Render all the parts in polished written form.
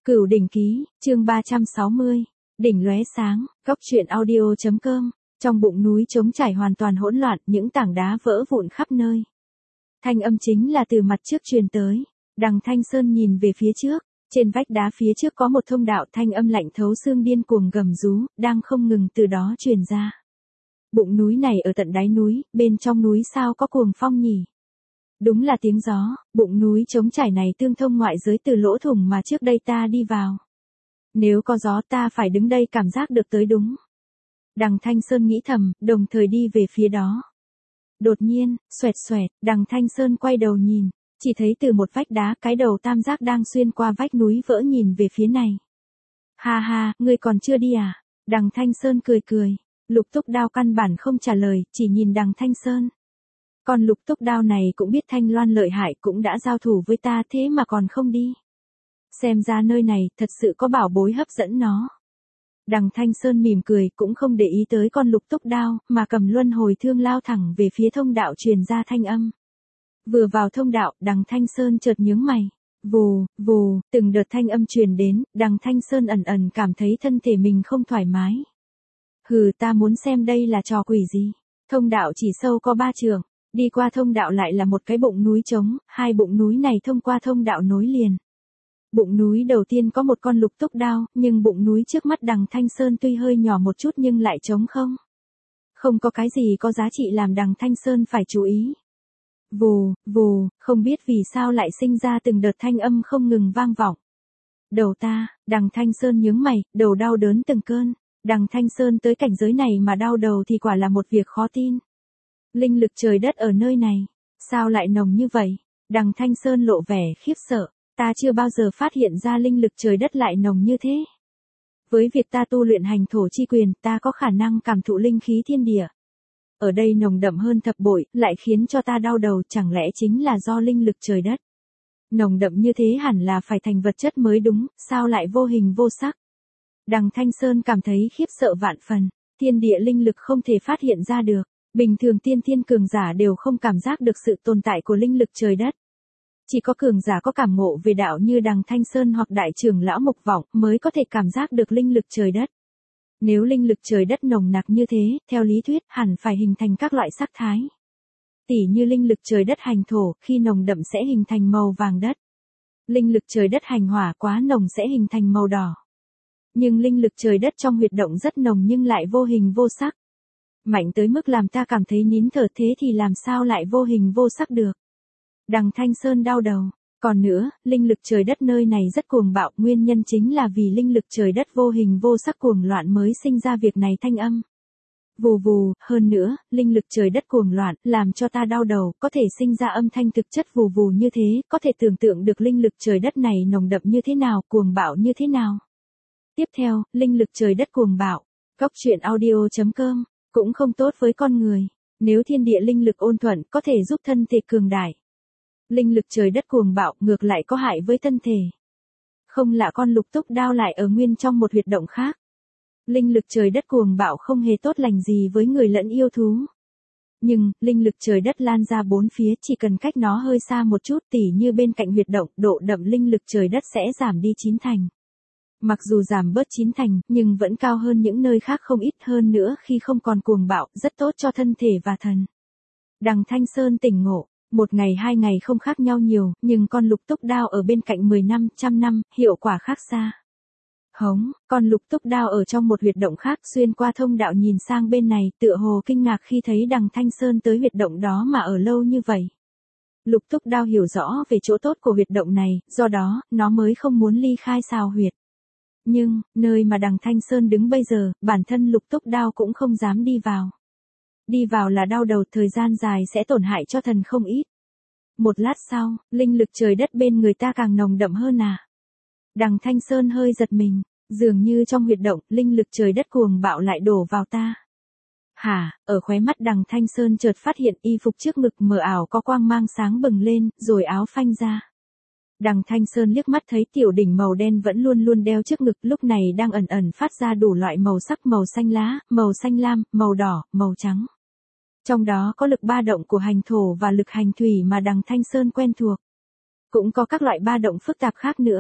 Cửu đỉnh ký, chương 360, đỉnh lóe sáng, góc truyện audio.com, trong bụng núi trống trải hoàn toàn hỗn loạn, những tảng đá vỡ vụn khắp nơi. Thanh âm chính là từ mặt trước truyền tới. Đằng Thanh Sơn nhìn về phía trước, trên vách đá phía trước có một thông đạo, thanh âm lạnh thấu xương điên cuồng gầm rú, đang không ngừng từ đó truyền ra. Bụng núi này ở tận đáy núi, bên trong núi sao có cuồng phong nhỉ? Đúng là tiếng gió, bụng núi trống trải này tương thông ngoại giới từ lỗ thủng mà trước đây ta đi vào. Nếu có gió ta phải đứng đây cảm giác được tới đúng. Đằng Thanh Sơn nghĩ thầm, đồng thời đi về phía đó. Đột nhiên, xoẹt xoẹt, đằng Thanh Sơn quay đầu nhìn, chỉ thấy từ một vách đá cái đầu tam giác đang xuyên qua vách núi vỡ nhìn về phía này. Ha ha, ngươi còn chưa đi à? Đằng Thanh Sơn cười cười, Lục Túc Đao căn bản không trả lời, chỉ nhìn đằng Thanh Sơn. Còn Lục Túc Đao này cũng biết Thanh Loan lợi hại, cũng đã giao thủ với ta thế mà còn không đi. Xem ra nơi này thật sự có bảo bối hấp dẫn nó. Đằng Thanh Sơn mỉm cười, cũng không để ý tới con Lục Túc Đao, mà cầm luân hồi thương lao thẳng về phía thông đạo truyền ra thanh âm. Vừa vào thông đạo, đằng Thanh Sơn chợt nhướng mày. Vù, vù, từng đợt thanh âm truyền đến, đằng Thanh Sơn ẩn ẩn cảm thấy thân thể mình không thoải mái. Hừ, ta muốn xem đây là trò quỷ gì. Thông đạo chỉ sâu có 3 trượng, đi qua thông đạo lại là một cái bụng núi trống, hai bụng núi này thông qua thông đạo nối liền. Bụng núi đầu tiên có một con Lục Túc Đao, nhưng bụng núi trước mắt đằng Thanh Sơn tuy hơi nhỏ một chút nhưng lại trống không. Không có cái gì có giá trị làm đằng Thanh Sơn phải chú ý. Vù, vù, không biết vì sao lại sinh ra từng đợt thanh âm không ngừng vang vọng. Đầu ta, đằng Thanh Sơn nhướng mày, đầu đau đớn từng cơn. Đằng Thanh Sơn tới cảnh giới này mà đau đầu thì quả là một việc khó tin. Linh lực trời đất ở nơi này, sao lại nồng như vậy? Đằng Thanh Sơn lộ vẻ khiếp sợ, ta chưa bao giờ phát hiện ra linh lực trời đất lại nồng như thế. Với việc ta tu luyện hành thổ chi quyền, ta có khả năng cảm thụ linh khí thiên địa. Ở đây nồng đậm hơn thập bội, lại khiến cho ta đau đầu, chẳng lẽ chính là do linh lực trời đất. Nồng đậm như thế hẳn là phải thành vật chất mới đúng, sao lại vô hình vô sắc? Đằng Thanh Sơn cảm thấy khiếp sợ vạn phần, thiên địa linh lực không thể phát hiện ra được, bình thường tiên thiên cường giả đều không cảm giác được sự tồn tại của linh lực trời đất. Chỉ có cường giả có cảm ngộ về đạo như đằng Thanh Sơn hoặc đại trưởng lão Mục Vọng mới có thể cảm giác được linh lực trời đất. Nếu linh lực trời đất nồng nặc như thế, theo lý thuyết hẳn phải hình thành các loại sắc thái. Tỉ như linh lực trời đất hành thổ, khi nồng đậm sẽ hình thành màu vàng đất. Linh lực trời đất hành hỏa quá nồng sẽ hình thành màu đỏ. Nhưng linh lực trời đất trong huyệt động rất nồng nhưng lại vô hình vô sắc. Mạnh tới mức làm ta cảm thấy nín thở, thế thì làm sao lại vô hình vô sắc được. Đằng Thanh Sơn đau đầu. Còn nữa, linh lực trời đất nơi này rất cuồng bạo, nguyên nhân chính là vì linh lực trời đất vô hình vô sắc cuồng loạn mới sinh ra việc này thanh âm. Vù vù, hơn nữa, linh lực trời đất cuồng loạn, làm cho ta đau đầu, có thể sinh ra âm thanh thực chất vù vù như thế, có thể tưởng tượng được linh lực trời đất này nồng đậm như thế nào, cuồng bạo như thế nào. Tiếp theo, linh lực trời đất cuồng bạo, góc truyện audio.com, cũng không tốt với con người. Nếu thiên địa linh lực ôn thuận, có thể giúp thân thể cường đại. Linh lực trời đất cuồng bạo, ngược lại có hại với thân thể. Không lạ con Lục Túc Đao lại ở nguyên trong một huyệt động khác. Linh lực trời đất cuồng bạo không hề tốt lành gì với người lẫn yêu thú. Nhưng, linh lực trời đất lan ra bốn phía, chỉ cần cách nó hơi xa một chút, tỉ như bên cạnh huyệt động, độ đậm linh lực trời đất sẽ giảm đi 9 thành. Mặc dù giảm bớt 9 thành, nhưng vẫn cao hơn những nơi khác không ít, hơn nữa khi không còn cuồng bạo, rất tốt cho thân thể và thần. Đằng Thanh Sơn tỉnh ngộ, một ngày 2 ngày không khác nhau nhiều, nhưng con Lục Túc Đao ở bên cạnh 10 năm, 100 năm, hiệu quả khác xa. Hống, con Lục Túc Đao ở trong một huyệt động khác xuyên qua thông đạo nhìn sang bên này, tựa hồ kinh ngạc khi thấy đằng Thanh Sơn tới huyệt động đó mà ở lâu như vậy. Lục Túc Đao hiểu rõ về chỗ tốt của huyệt động này, do đó, nó mới không muốn ly khai xào huyệt. Nhưng, nơi mà đằng Thanh Sơn đứng bây giờ, bản thân Lục Túc Đao cũng không dám đi vào. Đi vào là đau đầu, thời gian dài sẽ tổn hại cho thần không ít. Một lát sau, linh lực trời đất bên người ta càng nồng đậm hơn à. Đằng Thanh Sơn hơi giật mình, dường như trong huyệt động, linh lực trời đất cuồng bạo lại đổ vào ta. Hả, ở khóe mắt đằng Thanh Sơn chợt phát hiện y phục trước ngực mờ ảo có quang mang sáng bừng lên, rồi áo phanh ra. Đằng Thanh Sơn liếc mắt thấy tiểu đỉnh màu đen vẫn luôn luôn đeo trước ngực, lúc này đang ẩn ẩn phát ra đủ loại màu sắc, màu xanh lá, màu xanh lam, màu đỏ, màu trắng. Trong đó có lực ba động của hành thổ và lực hành thủy mà đằng Thanh Sơn quen thuộc. Cũng có các loại ba động phức tạp khác nữa.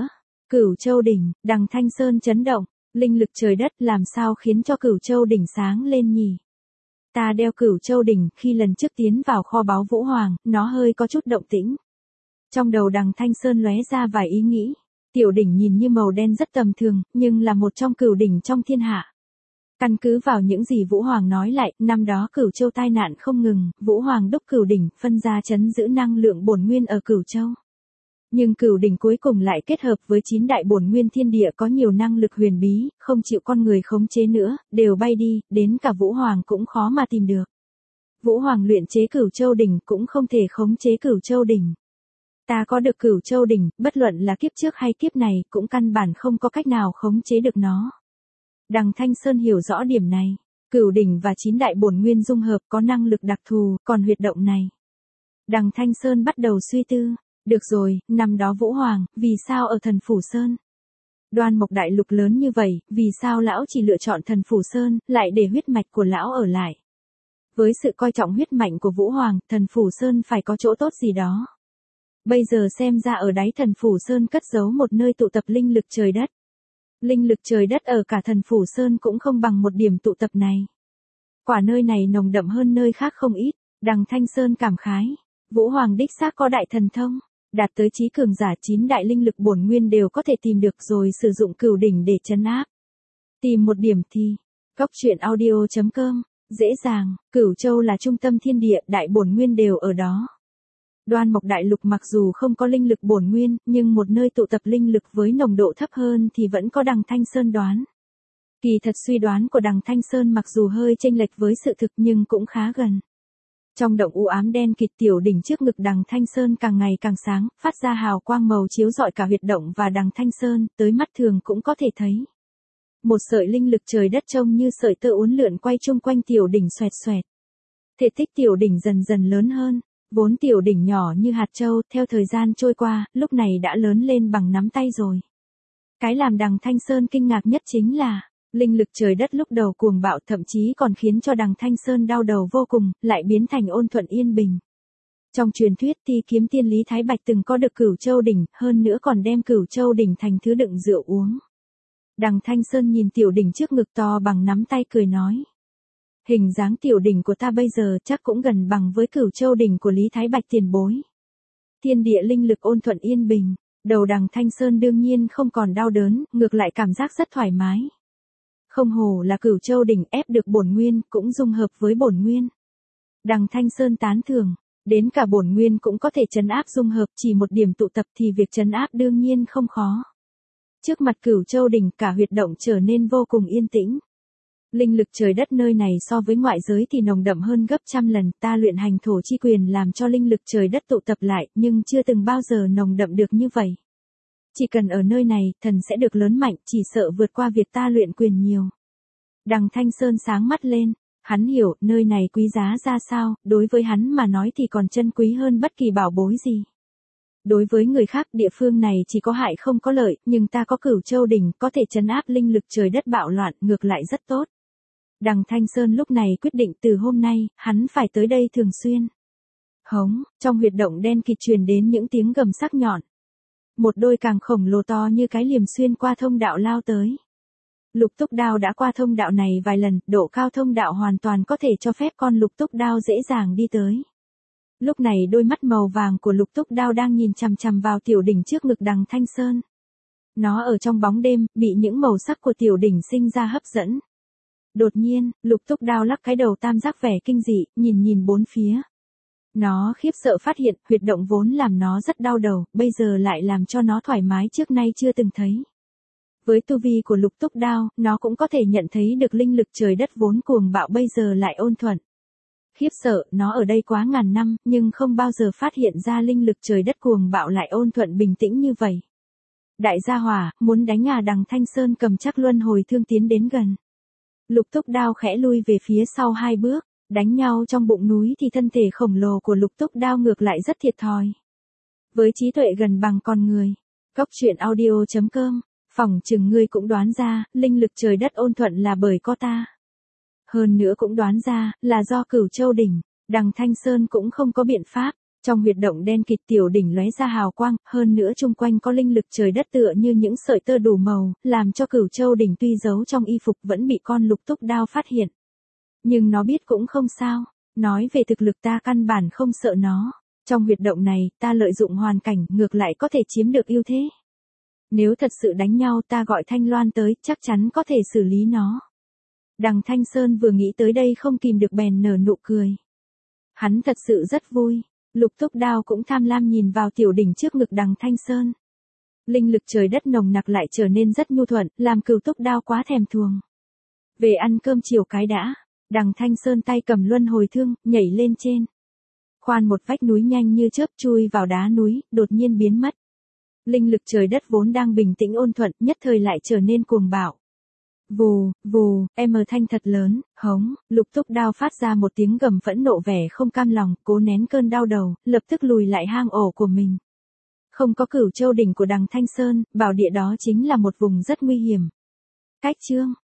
Cửu Châu đỉnh, Đằng Thanh Sơn chấn động, linh lực trời đất làm sao khiến cho Cửu Châu đỉnh sáng lên nhỉ? Ta đeo Cửu Châu đỉnh, khi lần trước tiến vào kho báu Vũ Hoàng, nó hơi có chút động tĩnh. Trong đầu Đằng Thanh Sơn lóe ra vài ý nghĩ. Tiểu đỉnh nhìn như màu đen rất tầm thường, nhưng là một trong cửu đỉnh trong thiên hạ. Căn cứ vào những gì Vũ Hoàng nói lại, năm đó Cửu Châu tai nạn không ngừng, Vũ Hoàng đúc cửu đỉnh, phân ra trấn giữ năng lượng bổn nguyên ở Cửu Châu. Nhưng cửu đỉnh cuối cùng lại kết hợp với 9 đại bổn nguyên thiên địa có nhiều năng lực huyền bí, không chịu con người khống chế nữa, đều bay đi, đến cả Vũ Hoàng cũng khó mà tìm được. Vũ Hoàng luyện chế Cửu Châu đỉnh cũng không thể khống chế Cửu Châu đỉnh. Ta có được Cửu Châu đỉnh, bất luận là kiếp trước hay kiếp này, cũng căn bản không có cách nào khống chế được nó. Đằng Thanh Sơn hiểu rõ điểm này. Cửu đỉnh và 9 đại bổn nguyên dung hợp có năng lực đặc thù, còn huyệt động này. Đằng Thanh Sơn bắt đầu suy tư. Được rồi, năm đó Vũ Hoàng, vì sao ở Thần Phủ Sơn? Đoan Mộc Đại Lục lớn như vậy, vì sao lão chỉ lựa chọn Thần Phủ Sơn, lại để huyết mạch của lão ở lại? Với sự coi trọng huyết mạnh của Vũ Hoàng, Thần Phủ Sơn phải có chỗ tốt gì đó. Bây giờ xem ra ở đáy Thần Phủ Sơn cất giấu một nơi tụ tập linh lực trời đất. Linh lực trời đất ở cả Thần Phủ Sơn cũng không bằng một điểm tụ tập này. Quả nơi này nồng đậm hơn nơi khác không ít, Đằng Thanh Sơn cảm khái. Vũ Hoàng đích xác có đại thần thông, đạt tới chí cường giả 9 đại linh lực bổn nguyên đều có thể tìm được rồi sử dụng cửu đỉnh để trấn áp. Tìm một điểm thì, goctruyện.audio.com, dễ dàng, Cửu Châu là trung tâm thiên địa, đại bổn nguyên đều ở đó. Đoan Mộc Đại Lục mặc dù không có linh lực bổn nguyên, nhưng một nơi tụ tập linh lực với nồng độ thấp hơn thì vẫn có Đằng Thanh Sơn đoán. Kỳ thật suy đoán của Đằng Thanh Sơn mặc dù hơi chênh lệch với sự thực nhưng cũng khá gần. Trong động u ám đen kịt, tiểu đỉnh trước ngực Đằng Thanh Sơn càng ngày càng sáng, phát ra hào quang màu chiếu rọi cả huyệt động và Đằng Thanh Sơn, tới mắt thường cũng có thể thấy. Một sợi linh lực trời đất trông như sợi tơ uốn lượn quay chung quanh tiểu đỉnh xoẹt xoẹt. Thể tích tiểu đỉnh dần dần lớn hơn, vốn tiểu đỉnh nhỏ như hạt châu, theo thời gian trôi qua, lúc này đã lớn lên bằng nắm tay rồi. Cái làm Đằng Thanh Sơn kinh ngạc nhất chính là, linh lực trời đất lúc đầu cuồng bạo, thậm chí còn khiến cho Đằng Thanh Sơn đau đầu vô cùng, lại biến thành ôn thuận yên bình. Trong truyền thuyết thì kiếm tiên Lý Thái Bạch từng có được Cửu Châu đỉnh, hơn nữa còn đem Cửu Châu đỉnh thành thứ đựng rượu uống. Đằng Thanh Sơn nhìn tiểu đỉnh trước ngực to bằng nắm tay cười nói. Hình dáng tiểu đỉnh của ta bây giờ chắc cũng gần bằng với Cửu Châu đỉnh của Lý Thái Bạch tiền bối. Thiên địa linh lực ôn thuận yên bình, đầu Đằng Thanh Sơn đương nhiên không còn đau đớn, ngược lại cảm giác rất thoải mái. Không hổ là Cửu Châu đỉnh, ép được bổn nguyên, cũng dung hợp với bổn nguyên. Đằng Thanh Sơn tán thưởng, đến cả bổn nguyên cũng có thể trấn áp dung hợp, chỉ một điểm tụ tập thì việc trấn áp đương nhiên không khó. Trước mặt Cửu Châu đỉnh, cả huyệt động trở nên vô cùng yên tĩnh. Linh lực trời đất nơi này so với ngoại giới thì nồng đậm hơn gấp trăm lần, ta luyện hành thổ chi quyền làm cho linh lực trời đất tụ tập lại, nhưng chưa từng bao giờ nồng đậm được như vậy. Chỉ cần ở nơi này, thần sẽ được lớn mạnh, chỉ sợ vượt qua việc ta luyện quyền nhiều. Đằng Thanh Sơn sáng mắt lên, hắn hiểu, nơi này quý giá ra sao, đối với hắn mà nói thì còn chân quý hơn bất kỳ bảo bối gì. Đối với người khác, địa phương này chỉ có hại không có lợi, nhưng ta có Cửu Châu đỉnh, có thể trấn áp linh lực trời đất bạo loạn, ngược lại rất tốt. Đằng Thanh Sơn lúc này quyết định từ hôm nay, hắn phải tới đây thường xuyên. Hống, trong huyệt động đen kịt truyền đến những tiếng gầm sắc nhọn. Một đôi càng khổng lồ to như cái liềm xuyên qua thông đạo lao tới. Lục Túc Đao đã qua thông đạo này vài lần, độ cao thông đạo hoàn toàn có thể cho phép con Lục Túc Đao dễ dàng đi tới. Lúc này đôi mắt màu vàng của Lục Túc Đao đang nhìn chằm chằm vào tiểu đỉnh trước ngực Đằng Thanh Sơn. Nó ở trong bóng đêm, bị những màu sắc của tiểu đỉnh sinh ra hấp dẫn. Đột nhiên, Lục Túc Đao lắc cái đầu tam giác vẻ kinh dị, nhìn bốn phía. Nó khiếp sợ phát hiện, huyệt động vốn làm nó rất đau đầu, bây giờ lại làm cho nó thoải mái trước nay chưa từng thấy. Với tu vi của Lục Túc Đao, nó cũng có thể nhận thấy được linh lực trời đất vốn cuồng bạo bây giờ lại ôn thuận. Khiếp sợ, nó ở đây quá ngàn năm, nhưng không bao giờ phát hiện ra linh lực trời đất cuồng bạo lại ôn thuận bình tĩnh như vậy. Đại gia hỏa, muốn đánh à? Đằng Thanh Sơn cầm chắc luân hồi thương tiến đến gần. Lục Túc Đao khẽ lui về phía sau 2 bước, đánh nhau trong bụng núi thì thân thể khổng lồ của Lục Túc Đao ngược lại rất thiệt thòi. Với trí tuệ gần bằng con người, goctruyện.audio.com, phỏng chừng ngươi cũng đoán ra, linh lực trời đất ôn thuận là bởi có ta. Hơn nữa cũng đoán ra, là do Cửu Châu đỉnh, Đằng Thanh Sơn cũng không có biện pháp, Trong huyệt động đen kịt tiểu đỉnh lóe ra hào quang, hơn nữa chung quanh có linh lực trời đất tựa như những sợi tơ đủ màu, làm cho Cửu Châu đỉnh tuy giấu trong y phục vẫn bị con Lục Túc Đao phát hiện. Nhưng nó biết cũng không sao, nói về thực lực ta căn bản không sợ nó. Trong huyệt động này, ta lợi dụng hoàn cảnh ngược lại có thể chiếm được ưu thế. Nếu thật sự đánh nhau ta gọi Thanh Loan tới, chắc chắn có thể xử lý nó. Đằng Thanh Sơn vừa nghĩ tới đây không kìm được bèn nở nụ cười. Hắn thật sự rất vui. Lục Túc Đao cũng tham lam nhìn vào tiểu đỉnh trước ngực Đằng Thanh Sơn. Linh lực trời đất nồng nặc lại trở nên rất nhu thuận, làm Cửu Túc Đao quá thèm thuồng. Về ăn cơm chiều cái đã. Đằng Thanh Sơn tay cầm luân hồi thương, nhảy lên trên. Khoan một vách núi nhanh như chớp chui vào đá núi, đột nhiên biến mất. Linh lực trời đất vốn đang bình tĩnh ôn thuận, nhất thời lại trở nên cuồng bạo. Vù, vù, thanh thật lớn, hống, Lục Túc Đao phát ra một tiếng gầm phẫn nộ vẻ không cam lòng, cố nén cơn đau đầu, lập tức lùi lại hang ổ của mình. Không có Cửu Châu đỉnh của Đằng Thanh Sơn, bảo địa đó chính là một vùng rất nguy hiểm. Cách chương